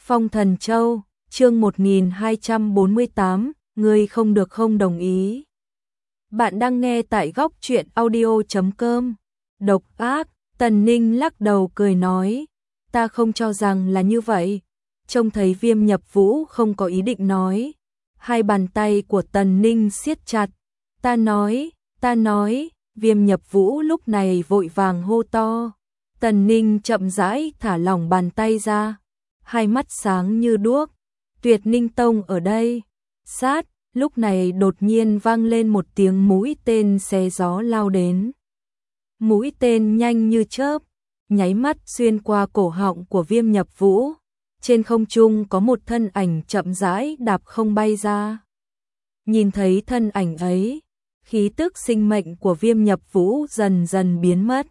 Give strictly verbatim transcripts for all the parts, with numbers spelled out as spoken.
Phong Thần Châu, chương một nghìn hai trăm bốn mươi tám, ngươi không được không đồng ý. Bạn đang nghe tại góc truyện audio chấm com. Độc ác, Tần Ninh lắc đầu cười nói, ta không cho rằng là như vậy. Trông thấy Viêm Nhập Vũ không có ý định nói. Hai bàn tay của Tần Ninh siết chặt. Ta nói, ta nói, Viêm Nhập Vũ lúc này vội vàng hô to. Tần Ninh chậm rãi thả lỏng bàn tay ra. Hai mắt sáng như đuốc. Tuyệt Ninh Tông ở đây. Sát, lúc này đột nhiên vang lên một tiếng mũi tên xé gió lao đến. Mũi tên nhanh như chớp, nháy mắt xuyên qua cổ họng của Viêm Nhập Vũ. Trên không trung có một thân ảnh chậm rãi đạp không bay ra. Nhìn thấy thân ảnh ấy, khí tức sinh mệnh của Viêm Nhập Vũ dần dần biến mất.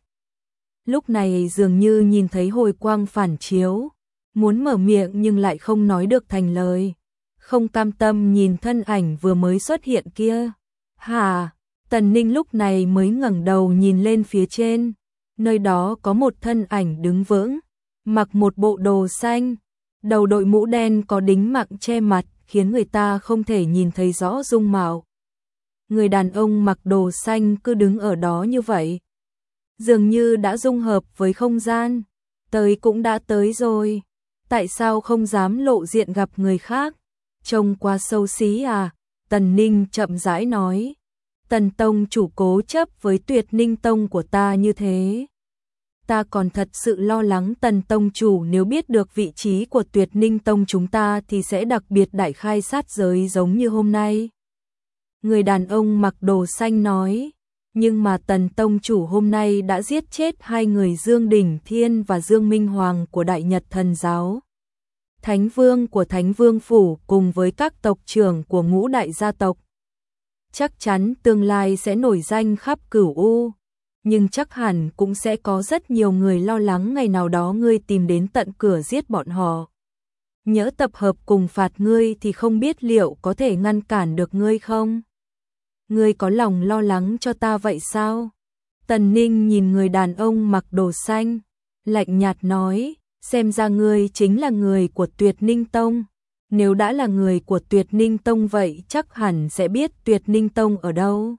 Lúc này dường như nhìn thấy hồi quang phản chiếu, muốn mở miệng nhưng lại không nói được thành lời. Không cam tâm nhìn thân ảnh vừa mới xuất hiện kia. Hà, Tần Ninh lúc này mới ngẩng đầu nhìn lên phía trên. Nơi đó có một thân ảnh đứng vững, mặc một bộ đồ xanh, đầu đội mũ đen có đính mặng che mặt, khiến người ta không thể nhìn thấy rõ dung mạo. Người đàn ông mặc đồ xanh cứ đứng ở đó như vậy, dường như đã dung hợp với không gian. Tới cũng đã tới rồi, tại sao không dám lộ diện gặp người khác? Trông quá xấu xí à? Tần Ninh chậm rãi nói. Tần Tông chủ cố chấp với Tuyệt Ninh Tông của ta như thế. Ta còn thật sự lo lắng Tần Tông chủ nếu biết được vị trí của Tuyệt Ninh Tông chúng ta thì sẽ đặc biệt đại khai sát giới giống như hôm nay. Người đàn ông mặc đồ xanh nói. Nhưng mà Tần Tông chủ hôm nay đã giết chết hai người Dương Đỉnh Thiên và Dương Minh Hoàng của Đại Nhật Thần Giáo. Thánh Vương của Thánh Vương Phủ cùng với các tộc trưởng của ngũ đại gia tộc. Chắc chắn tương lai sẽ nổi danh khắp cửu U. Nhưng chắc hẳn cũng sẽ có rất nhiều người lo lắng ngày nào đó ngươi tìm đến tận cửa giết bọn họ. Nhỡ tập hợp cùng phạt ngươi thì không biết liệu có thể ngăn cản được ngươi không? Ngươi có lòng lo lắng cho ta vậy sao? Tần Ninh nhìn người đàn ông mặc đồ xanh, lạnh nhạt nói, xem ra ngươi chính là người của Tuyệt Ninh Tông. Nếu đã là người của Tuyệt Ninh Tông vậy chắc hẳn sẽ biết Tuyệt Ninh Tông ở đâu.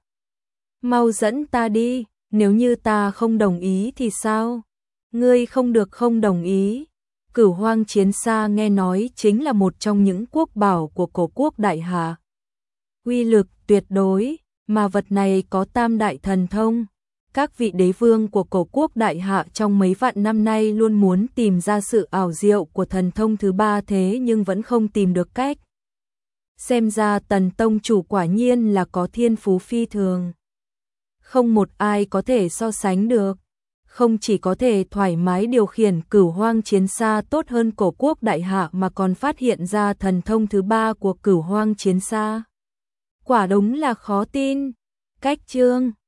Mau dẫn ta đi, nếu như ta không đồng ý thì sao? Ngươi không được không đồng ý. Cửu Hoang Chiến Xa nghe nói chính là một trong những quốc bảo của cổ quốc Đại Hạ. Uy lực tuyệt đối, mà vật này có tam đại thần thông. Các vị đế vương của cổ quốc Đại Hạ trong mấy vạn năm nay luôn muốn tìm ra sự ảo diệu của thần thông thứ ba thế nhưng vẫn không tìm được cách. Xem ra Tần Tông chủ quả nhiên là có thiên phú phi thường. Không một ai có thể so sánh được. Không chỉ có thể thoải mái điều khiển Cửu Hoang Chiến Xa tốt hơn cổ quốc Đại Hạ mà còn phát hiện ra thần thông thứ ba của Cửu Hoang Chiến Xa. Quả đúng là khó tin. Cách chương